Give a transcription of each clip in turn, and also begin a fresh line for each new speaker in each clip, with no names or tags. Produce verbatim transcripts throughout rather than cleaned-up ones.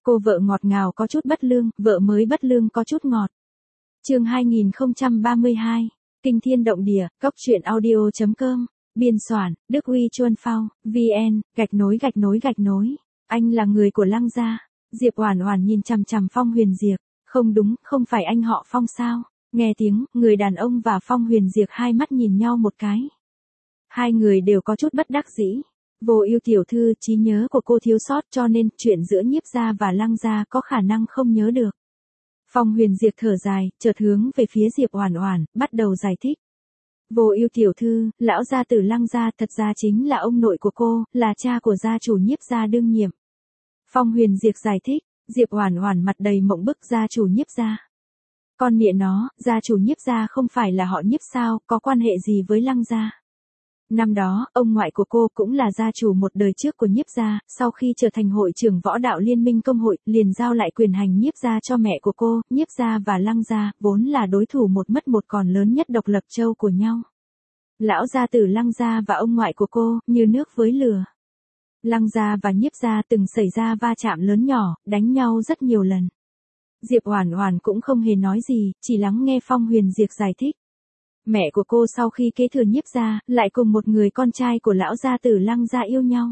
Cô vợ ngọt ngào có chút bất lương, vợ mới bất lương có chút ngọt. Chương hai nghìn không trăm ba mươi hai, Kinh thiên động địa, cốc truyện audio chấm com, biên soạn, Đức Uy Chuân Phao, vn, gạch nối gạch nối gạch nối. Anh là người của Lăng gia. Diệp Oản Oản nhìn chằm chằm Phong Huyền Diệp, không đúng, không phải anh họ Phong sao? Nghe tiếng, người đàn ông và Phong Huyền Diệp hai mắt nhìn nhau một cái. Hai người đều có chút bất đắc dĩ. Vô Ưu tiểu thư, trí nhớ của cô thiếu sót cho nên chuyện giữa Nhiếp gia và Lăng gia có khả năng không nhớ được. Phong Huyền Diệp thở dài, chợt hướng về phía Diệp Oản Oản, bắt đầu giải thích. Vô Ưu tiểu thư, lão gia tử Lăng gia thật ra chính là ông nội của cô, là cha của gia chủ Nhiếp gia đương nhiệm. Phong Huyền Diệp giải thích. Diệp Oản Oản mặt đầy mộng bức, gia chủ Nhiếp gia. Con mẹ nó, gia chủ Nhiếp gia không phải là họ Nhiếp sao, có quan hệ gì với Lăng gia? Năm đó, ông ngoại của cô cũng là gia chủ một đời trước của Nhiếp gia, sau khi trở thành hội trưởng võ đạo liên minh công hội, liền giao lại quyền hành Nhiếp gia cho mẹ của cô. Nhiếp gia và Lăng gia vốn là đối thủ một mất một còn lớn nhất độc lập châu của nhau. Lão gia tử Lăng gia và ông ngoại của cô như nước với lửa. Lăng gia và Nhiếp gia từng xảy ra va chạm lớn nhỏ, đánh nhau rất nhiều lần. Diệp Oản Oản cũng không hề nói gì, chỉ lắng nghe Phong Huyền Diệp giải thích. Mẹ của cô sau khi kế thừa Nhiếp gia, lại cùng một người con trai của lão gia tử Lăng gia yêu nhau.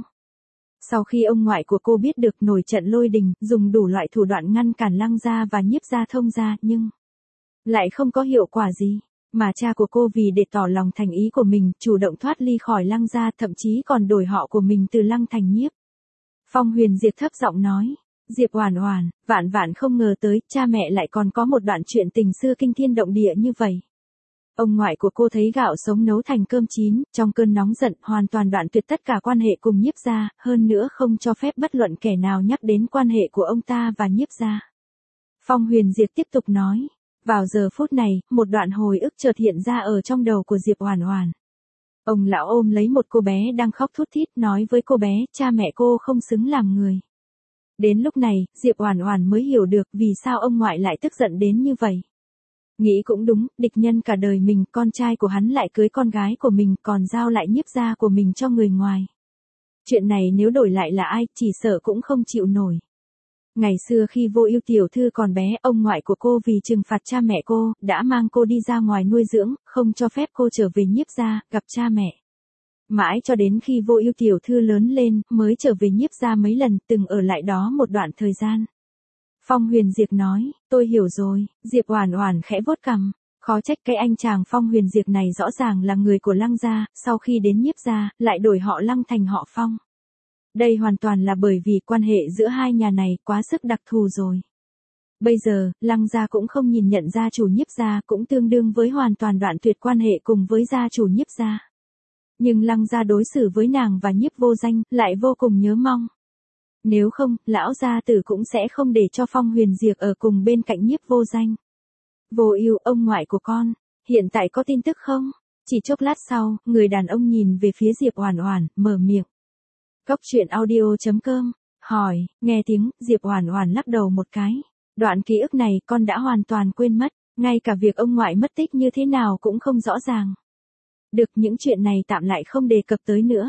Sau khi ông ngoại của cô biết được, nổi trận lôi đình, dùng đủ loại thủ đoạn ngăn cản Lăng gia và Nhiếp gia thông gia, nhưng lại không có hiệu quả gì. Mà cha của cô vì để tỏ lòng thành ý của mình, chủ động thoát ly khỏi Lăng gia, thậm chí còn đổi họ của mình từ Lăng thành Nhiếp. Phong Huyền Diệp thấp giọng nói. Diệp Oản Oản, vạn vạn không ngờ tới, cha mẹ lại còn có một đoạn chuyện tình xưa kinh thiên động địa như vậy. Ông ngoại của cô thấy gạo sống nấu thành cơm chín, trong cơn nóng giận, hoàn toàn đoạn tuyệt tất cả quan hệ cùng Nhiếp gia, hơn nữa không cho phép bất luận kẻ nào nhắc đến quan hệ của ông ta và Nhiếp gia. Phong Huyền Diệp tiếp tục nói. Vào giờ phút này, một đoạn hồi ức chợt hiện ra ở trong đầu của Diệp Oản Oản. Ông lão ôm lấy một cô bé đang khóc thút thít, nói với cô bé, cha mẹ cô không xứng làm người. Đến lúc này, Diệp Oản Oản mới hiểu được vì sao ông ngoại lại tức giận đến như vậy. Nghĩ cũng đúng, địch nhân cả đời mình, con trai của hắn lại cưới con gái của mình, còn giao lại Nhiếp gia của mình cho người ngoài. Chuyện này nếu đổi lại là ai, chỉ sợ cũng không chịu nổi. Ngày xưa khi Vô Ưu tiểu thư còn bé, ông ngoại của cô vì trừng phạt cha mẹ cô, đã mang cô đi ra ngoài nuôi dưỡng, không cho phép cô trở về Nhiếp gia, gặp cha mẹ. Mãi cho đến khi Vô Ưu tiểu thư lớn lên, mới trở về Nhiếp gia mấy lần, từng ở lại đó một đoạn thời gian. Phong Huyền Diệp nói, tôi hiểu rồi. Diệp Oản Oản khẽ vuốt cằm, khó trách cái anh chàng Phong Huyền Diệp này rõ ràng là người của Lăng gia, sau khi đến Nhiếp gia, lại đổi họ Lăng thành họ Phong. Đây hoàn toàn là bởi vì quan hệ giữa hai nhà này quá sức đặc thù rồi. Bây giờ, Lăng gia cũng không nhìn nhận gia chủ Nhiếp gia, cũng tương đương với hoàn toàn đoạn tuyệt quan hệ cùng với gia chủ Nhiếp gia. Nhưng Lăng gia đối xử với nàng và Nhiếp Vô Danh, lại vô cùng nhớ mong. Nếu không, lão gia tử cũng sẽ không để cho Phong Huyền Diệp ở cùng bên cạnh Nhiếp Vô Danh. Vô Ưu, ông ngoại của con, hiện tại có tin tức không? Chỉ chốc lát sau, người đàn ông nhìn về phía Diệp Oản Oản, mở miệng. Cốc truyện audio chấm com, hỏi, nghe tiếng, Diệp Oản Oản lắc đầu một cái. Đoạn ký ức này con đã hoàn toàn quên mất, ngay cả việc ông ngoại mất tích như thế nào cũng không rõ ràng. Được, những chuyện này tạm lại không đề cập tới nữa.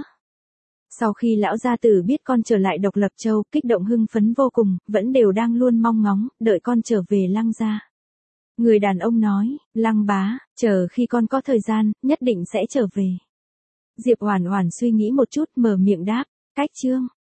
Sau khi lão gia tử biết con trở lại độc lập châu, kích động hưng phấn vô cùng, vẫn đều đang luôn mong ngóng, đợi con trở về Lăng gia. Người đàn ông nói, Lăng bá, chờ khi con có thời gian, nhất định sẽ trở về. Diệp Oản Oản suy nghĩ một chút, mở miệng đáp, cách chương.